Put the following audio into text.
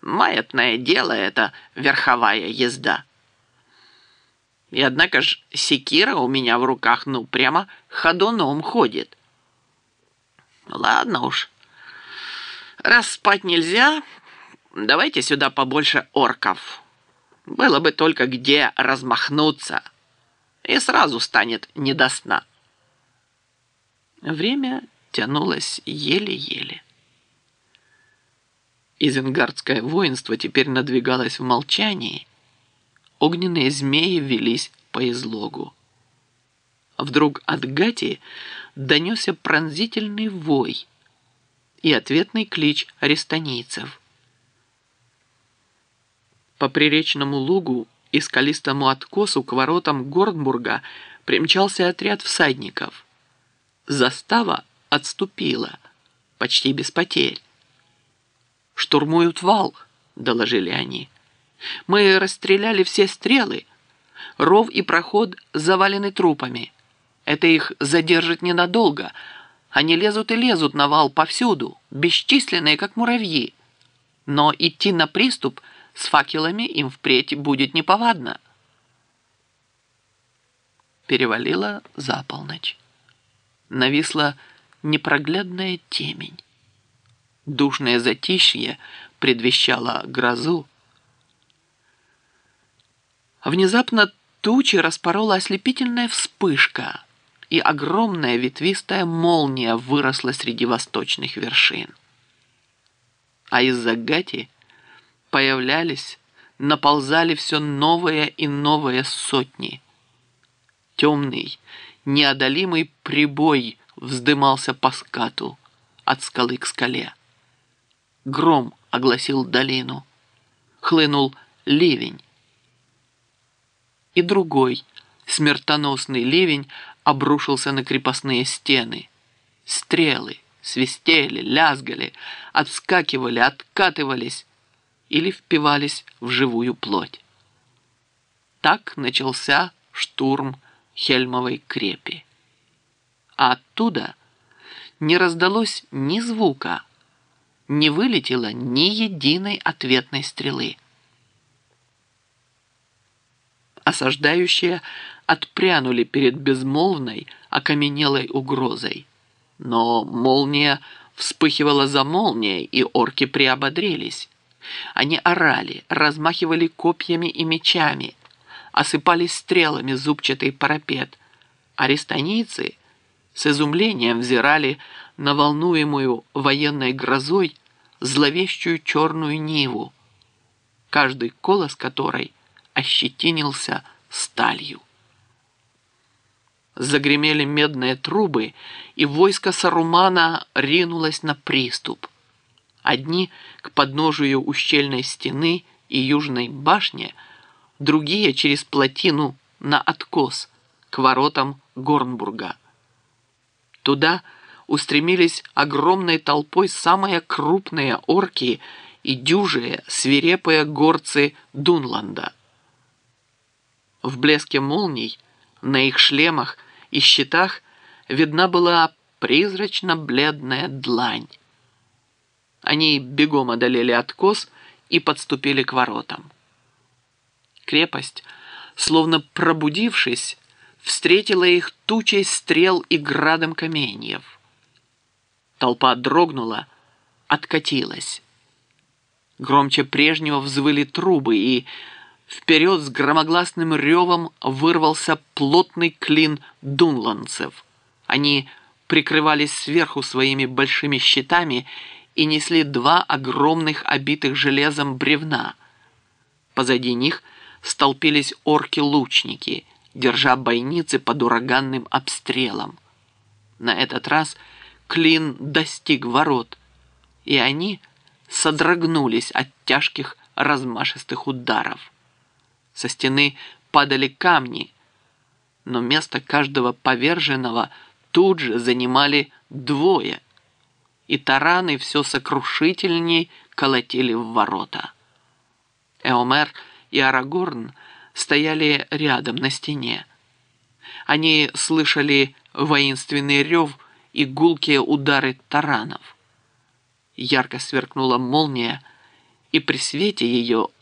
Маятное дело это верховая езда. И однако ж секира у меня в руках, ну, прямо ходуном ходит. Ладно уж, раз спать нельзя, давайте сюда побольше орков. Было бы только где размахнуться, и сразу станет не до сна. Время тянулось еле-еле. Изенгардское воинство теперь надвигалось в молчании. Огненные змеи велись по излогу. Вдруг от Гати донесся пронзительный вой и ответный клич арестанийцев. По приречному лугу и скалистому откосу к воротам Горнбурга примчался отряд всадников. Застава отступила, почти без потерь. «Штурмуют вал», — доложили они. «Мы расстреляли все стрелы. Ров и проход завалены трупами. Это их задержит ненадолго. Они лезут и лезут на вал повсюду, бесчисленные, как муравьи. Но идти на приступ с факелами им впредь будет неповадно». Перевалила за полночь. Нависла непроглядная темень. Душное затишье предвещало грозу. Внезапно тучи распорола ослепительная вспышка, и огромная ветвистая молния выросла среди восточных вершин. А из-за Гати появлялись, наползали все новые и новые сотни. Темный, неодолимый прибой вздымался по скату от скалы к скале. Гром огласил долину. Хлынул ливень. И другой смертоносный ливень обрушился на крепостные стены. Стрелы свистели, лязгали, отскакивали, откатывались или впивались в живую плоть. Так начался штурм Хельмовой крепи. А оттуда не раздалось ни звука, не вылетело ни единой ответной стрелы. Осаждающие отпрянули перед безмолвной, окаменелой угрозой. Но молния вспыхивала за молнией, и орки приободрились. Они орали, размахивали копьями и мечами, осыпались стрелами зубчатый парапет. Арестанийцы с изумлением взирали на волнуемую военной грозой зловещую черную ниву, каждый колос которой ощетинился сталью. Загремели медные трубы, и войско Сарумана ринулось на приступ. Одни к подножию ущельной стены и южной башне, другие через плотину на откос к воротам Горнбурга. Туда устремились огромной толпой самые крупные орки и дюжие свирепые горцы Дунланда. В блеске молний на их шлемах и щитах видна была призрачно-бледная длань. Они бегом одолели откос и подступили к воротам. Крепость, словно пробудившись, встретила их тучей стрел и градом каменьев. Толпа дрогнула, откатилась. Громче прежнего взвыли трубы, и вперед с громогласным ревом вырвался плотный клин дунландцев. Они прикрывались сверху своими большими щитами и несли два огромных обитых железом бревна. Позади них столпились орки-лучники, держа бойницы под ураганным обстрелом. На этот раз клин достиг ворот, и они содрогнулись от тяжких размашистых ударов. Со стены падали камни, но место каждого поверженного тут же занимали двое, и тараны все сокрушительней колотили в ворота. Эомер и Арагорн стояли рядом на стене. Они слышали воинственный рев и гулкие удары таранов. Ярко сверкнула молния, и при свете ее